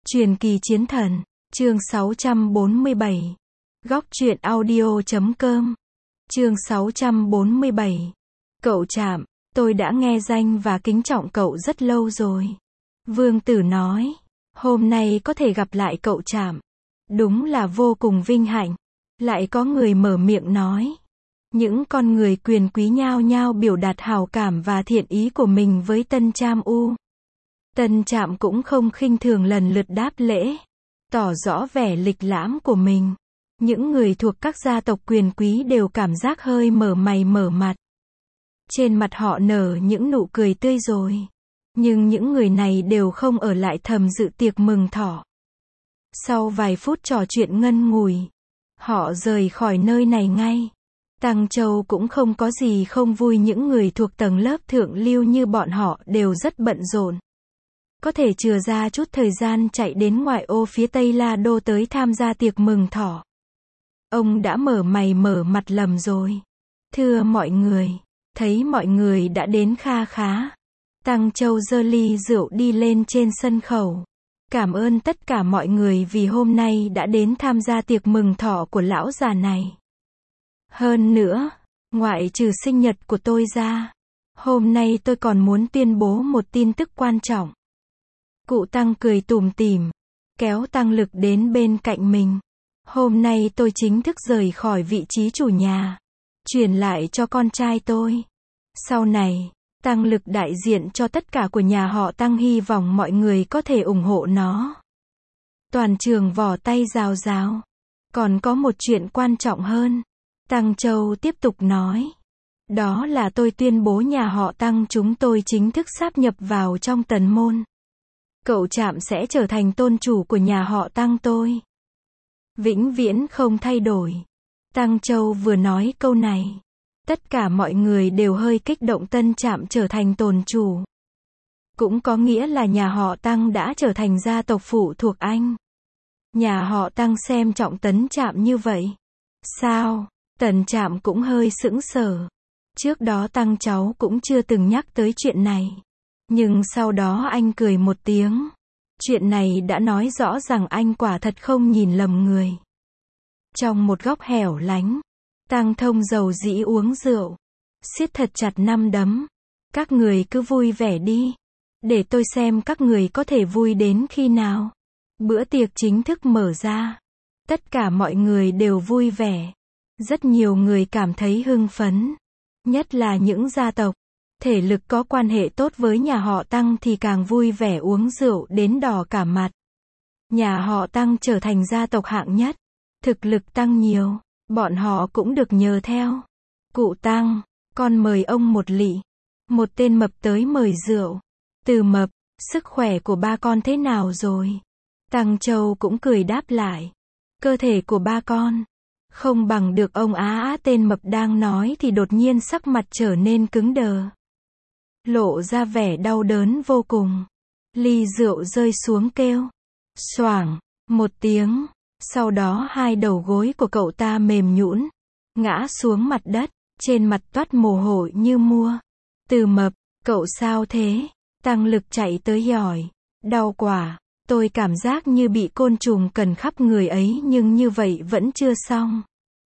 Truyền kỳ chiến thần, chương 647. Góc truyện audio.com. Chương 647. Cậu Trạm, tôi đã nghe danh và kính trọng cậu rất lâu rồi. Vương Tử nói, hôm nay có thể gặp lại cậu Trạm, đúng là vô cùng vinh hạnh. Lại có người mở miệng nói. Những con người quyền quý nhao nhao biểu đạt hảo cảm và thiện ý của mình với Tân Trạm U. Tân Trạm cũng không khinh thường lần lượt đáp lễ, tỏ rõ vẻ lịch lãm của mình. Những người thuộc các gia tộc quyền quý đều cảm giác hơi mở mày mở mặt. Trên mặt họ nở những nụ cười tươi rồi. Nhưng những người này đều không ở lại thầm dự tiệc mừng thọ. Sau vài phút trò chuyện ngân ngùi, họ rời khỏi nơi này ngay. Tăng Châu cũng không có gì không vui, những người thuộc tầng lớp thượng lưu như bọn họ đều rất bận rộn. Có thể chừa ra chút thời gian chạy đến ngoại ô phía Tây La Đô tới tham gia tiệc mừng thọ. Ông đã mở mày mở mặt lầm rồi. Thưa mọi người, thấy mọi người đã đến kha khá. Tăng Châu giơ ly rượu đi lên trên sân khấu. Cảm ơn tất cả mọi người vì hôm nay đã đến tham gia tiệc mừng thọ của lão già này. Hơn nữa, ngoại trừ sinh nhật của tôi ra, hôm nay tôi còn muốn tuyên bố một tin tức quan trọng. Cụ Tăng cười tủm tỉm, kéo Tăng Lực đến bên cạnh mình. Hôm nay tôi chính thức rời khỏi vị trí chủ nhà, truyền lại cho con trai tôi. Sau này, Tăng Lực đại diện cho tất cả của nhà họ Tăng, hy vọng mọi người có thể ủng hộ nó. Toàn trường vò tay rào rào. Còn có một chuyện quan trọng hơn. Tăng Châu tiếp tục nói. Đó là tôi tuyên bố nhà họ Tăng chúng tôi chính thức sáp nhập vào trong Tần Môn. Cậu Trạm sẽ trở thành tôn chủ của nhà họ Tăng tôi. Vĩnh viễn không thay đổi. Tăng Châu vừa nói câu này, tất cả mọi người đều hơi kích động. Tân Trạm trở thành tôn chủ, cũng có nghĩa là nhà họ Tăng đã trở thành gia tộc phụ thuộc anh. Nhà họ Tăng xem trọng Tấn Trạm như vậy. Sao? Tần Trạm cũng hơi sững sờ. Trước đó Tăng cháu cũng chưa từng nhắc tới chuyện này. Nhưng sau đó anh cười một tiếng. Chuyện này đã nói rõ rằng anh quả thật không nhìn lầm người. Trong một góc hẻo lánh, Tăng Thông dầu dĩ uống rượu, siết thật chặt nắm đấm. Các người cứ vui vẻ đi, để tôi xem các người có thể vui đến khi nào. Bữa tiệc chính thức mở ra. Tất cả mọi người đều vui vẻ. Rất nhiều người cảm thấy hưng phấn. Nhất là những gia tộc thể lực có quan hệ tốt với nhà họ Tăng thì càng vui vẻ uống rượu đến đỏ cả mặt. Nhà họ Tăng trở thành gia tộc hạng nhất. Thực lực tăng nhiều, bọn họ cũng được nhờ theo. Cụ Tăng, con mời ông một lị. Một tên mập tới mời rượu. Từ Mập, sức khỏe của ba con thế nào rồi? Tăng Châu cũng cười đáp lại. Cơ thể của ba con không bằng được ông á. Tên mập đang nói thì đột nhiên sắc mặt trở nên cứng đờ, lộ ra vẻ đau đớn vô cùng. Ly rượu rơi xuống kêu xoảng một tiếng. Sau đó hai đầu gối của cậu ta mềm nhũn, ngã xuống mặt đất, trên mặt toát mồ hôi như mua. Từ Mập, cậu sao thế? Tăng Lực chạy tới hỏi. Đau quá, tôi cảm giác như bị côn trùng cần khắp người ấy, nhưng như vậy vẫn chưa xong.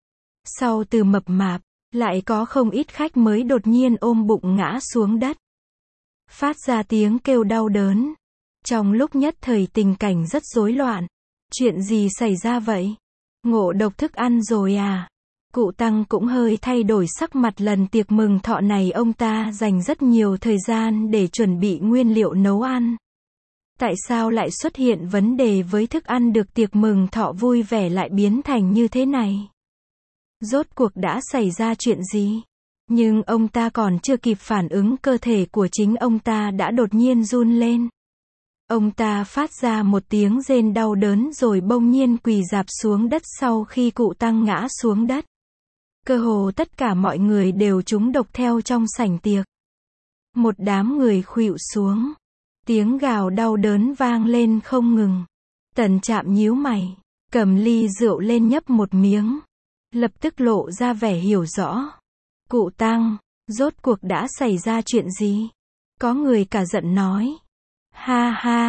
Sau Từ Mập mạp, lại có không ít khách mới đột nhiên ôm bụng ngã xuống đất, phát ra tiếng kêu đau đớn. Trong lúc nhất thời tình cảnh rất rối loạn. Chuyện gì xảy ra vậy? Ngộ độc thức ăn rồi à? Cụ Tăng cũng hơi thay đổi sắc mặt. Lần tiệc mừng thọ này ông ta dành rất nhiều thời gian để chuẩn bị nguyên liệu nấu ăn. Tại sao lại xuất hiện vấn đề với thức ăn? Được tiệc mừng thọ vui vẻ lại biến thành như thế này? Rốt cuộc đã xảy ra chuyện gì? Nhưng ông ta còn chưa kịp phản ứng, cơ thể của chính ông ta đã đột nhiên run lên. Ông ta phát ra một tiếng rên đau đớn rồi bỗng nhiên quỳ rạp xuống đất. Sau khi cụ Tăng ngã xuống đất, cơ hồ tất cả mọi người đều trúng độc theo trong sảnh tiệc. Một đám người khuỵu xuống. Tiếng gào đau đớn vang lên không ngừng. Tần Trạm nhíu mày, cầm ly rượu lên nhấp một miếng, lập tức lộ ra vẻ hiểu rõ. Cụ Tăng, rốt cuộc đã xảy ra chuyện gì? Có người cả giận nói. Ha ha,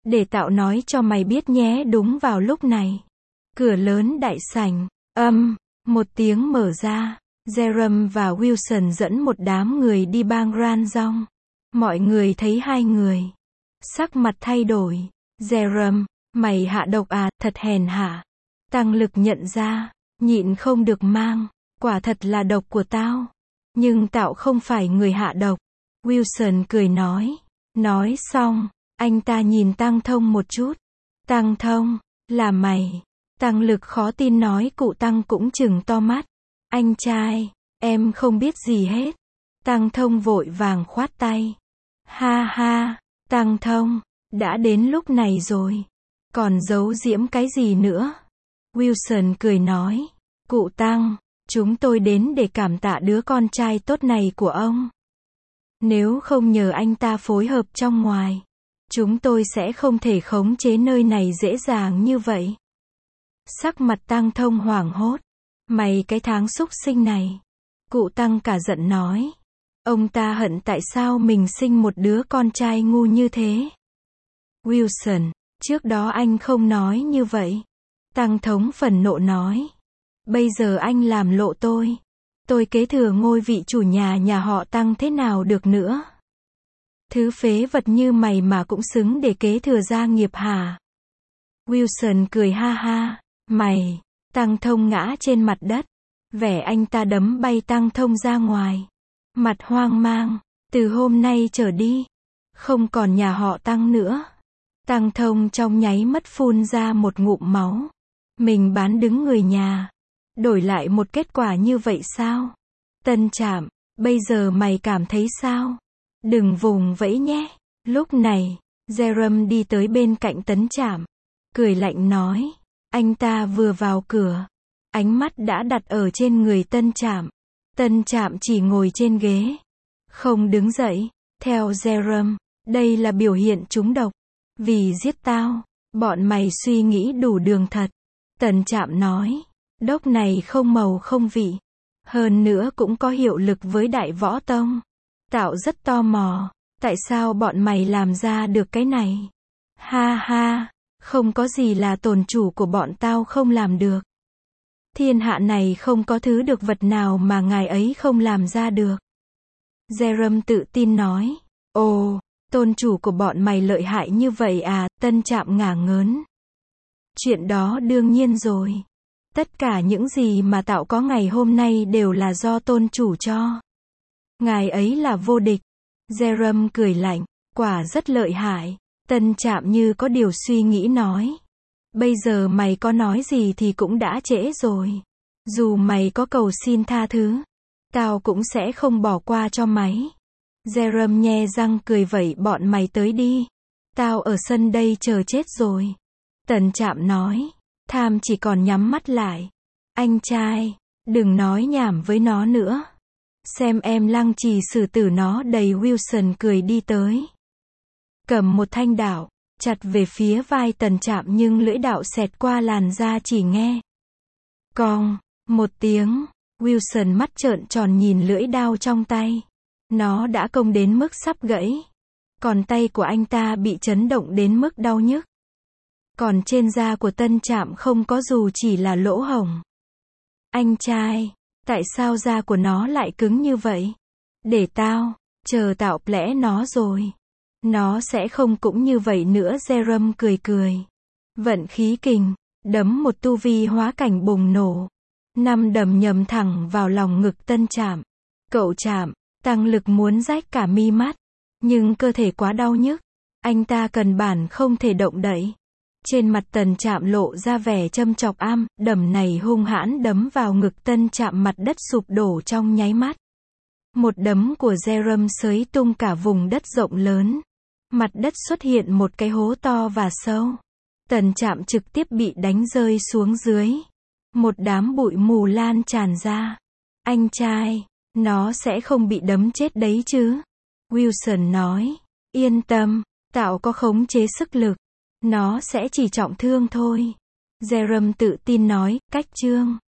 Để Tạo nói cho mày biết nhé. Đúng vào lúc này, cửa lớn đại sảnh, một tiếng mở ra. Jerome và Wilson dẫn một đám người đi bang Ranzong. Mọi người thấy hai người, sắc mặt thay đổi. Jerome, mày hạ độc à, thật hèn hạ. Tăng Lực nhận ra, nhịn không được mang, quả thật là độc của tao. Nhưng Tạo không phải người hạ độc. Wilson cười nói. Nói xong, anh ta nhìn Tăng Thông một chút. Tăng Thông, là mày. Tăng Lực khó tin nói. Cụ Tăng cũng trừng to mắt. Anh trai, em không biết gì hết. Tăng Thông vội vàng khoát tay. Ha ha, Tăng Thông, đã đến lúc này rồi. Còn giấu giễm cái gì nữa? Wilson cười nói. Cụ Tăng, chúng tôi đến để cảm tạ đứa con trai tốt này của ông. Nếu không nhờ anh ta phối hợp trong ngoài, chúng tôi sẽ không thể khống chế nơi này dễ dàng như vậy. Sắc mặt Tăng Thông hoảng hốt. Mày cái tháng xúc sinh này. Cụ Tăng cả giận nói. Ông ta hận tại sao mình sinh một đứa con trai ngu như thế. Wilson, trước đó anh không nói như vậy. Tăng Thống phẫn nộ nói. Bây giờ anh làm lộ tôi. Tôi kế thừa ngôi vị chủ nhà họ Tăng thế nào được nữa. Thứ phế vật như mày mà cũng xứng để kế thừa gia nghiệp hả? Wilson cười ha ha. Mày. Tăng Thông ngã trên mặt đất. Vẻ anh ta đấm bay Tăng Thông ra ngoài. Mặt hoang mang. Từ hôm nay trở đi, không còn nhà họ Tăng nữa. Tăng Thông trong nháy mắt phun ra một ngụm máu. Mình bán đứng người nhà, đổi lại một kết quả như vậy sao? Tân Trạm, bây giờ mày cảm thấy sao? Đừng vùng vẫy nhé. Lúc này, Jerome đi tới bên cạnh Tấn Trạm, cười lạnh nói. Anh ta vừa vào cửa, ánh mắt đã đặt ở trên người Tân Trạm. Tân Trạm chỉ ngồi trên ghế, không đứng dậy. Theo Jerome, đây là biểu hiện trúng độc. Vì giết tao, bọn mày suy nghĩ đủ đường thật. Tân Trạm nói. Độc này không màu không vị. Hơn nữa cũng có hiệu lực với Đại Võ Tông. Tạo rất tò mò. Tại sao bọn mày làm ra được cái này? Ha ha, không có gì là tồn chủ của bọn tao không làm được. Thiên hạ này không có thứ được vật nào mà ngài ấy không làm ra được. Jerome tự tin nói. Ồ, tôn chủ của bọn mày lợi hại như vậy à? Tân Trạm ngả ngớn. Chuyện đó đương nhiên rồi. Tất cả những gì mà Tạo có ngày hôm nay đều là do tôn chủ cho. Ngài ấy là vô địch. Jerome cười lạnh. Quả rất lợi hại. Tân Trạm như có điều suy nghĩ nói. Bây giờ mày có nói gì thì cũng đã trễ rồi. Dù mày có cầu xin tha thứ, tao cũng sẽ không bỏ qua cho mày. Jerome nhe răng cười. Vậy bọn mày tới đi. Tao ở sân đây chờ chết rồi. Tân Trạm nói. Tham chỉ còn nhắm mắt lại. Anh trai, đừng nói nhảm với nó nữa. Xem em lăng trì xử tử nó. Đầy Wilson cười đi tới. Cầm một thanh đạo, chặt về phía vai Tân Trạm nhưng lưỡi đạo xẹt qua làn da chỉ nghe. Cong, một tiếng, Wilson mắt trợn tròn nhìn lưỡi đao trong tay. Nó đã cong đến mức sắp gãy. Còn tay của anh ta bị chấn động đến mức đau nhức. Còn trên da của Tân Trạm không có dù chỉ là lỗ hổng. Anh trai, tại sao da của nó lại cứng như vậy? Để tao, chờ Tạo lẽ nó rồi. Nó sẽ không cũng như vậy nữa. Jerome cười cười. Vận khí kình, đấm một tu vi hóa cảnh bùng nổ. 5 đầm nhầm thẳng vào lòng ngực Tân Trạm. Cậu Trạm, Tăng Lực muốn rách cả mi mắt. Nhưng cơ thể quá đau nhức. Anh ta cần bản không thể động đậy. Trên mặt Tân Trạm lộ ra vẻ châm chọc. Đầm này hung hãn đấm vào ngực Tân Trạm, mặt đất sụp đổ trong nháy mắt. Một đấm của Jerome xới tung cả vùng đất rộng lớn. Mặt đất xuất hiện một cái hố to và sâu. Tân Trạm trực tiếp bị đánh rơi xuống dưới. Một đám bụi mù lan tràn ra. Anh trai, nó sẽ không bị đấm chết đấy chứ? Wilson nói. Yên tâm, Tạo có khống chế sức lực. Nó sẽ chỉ trọng thương thôi. Jerome tự tin nói. Cách chương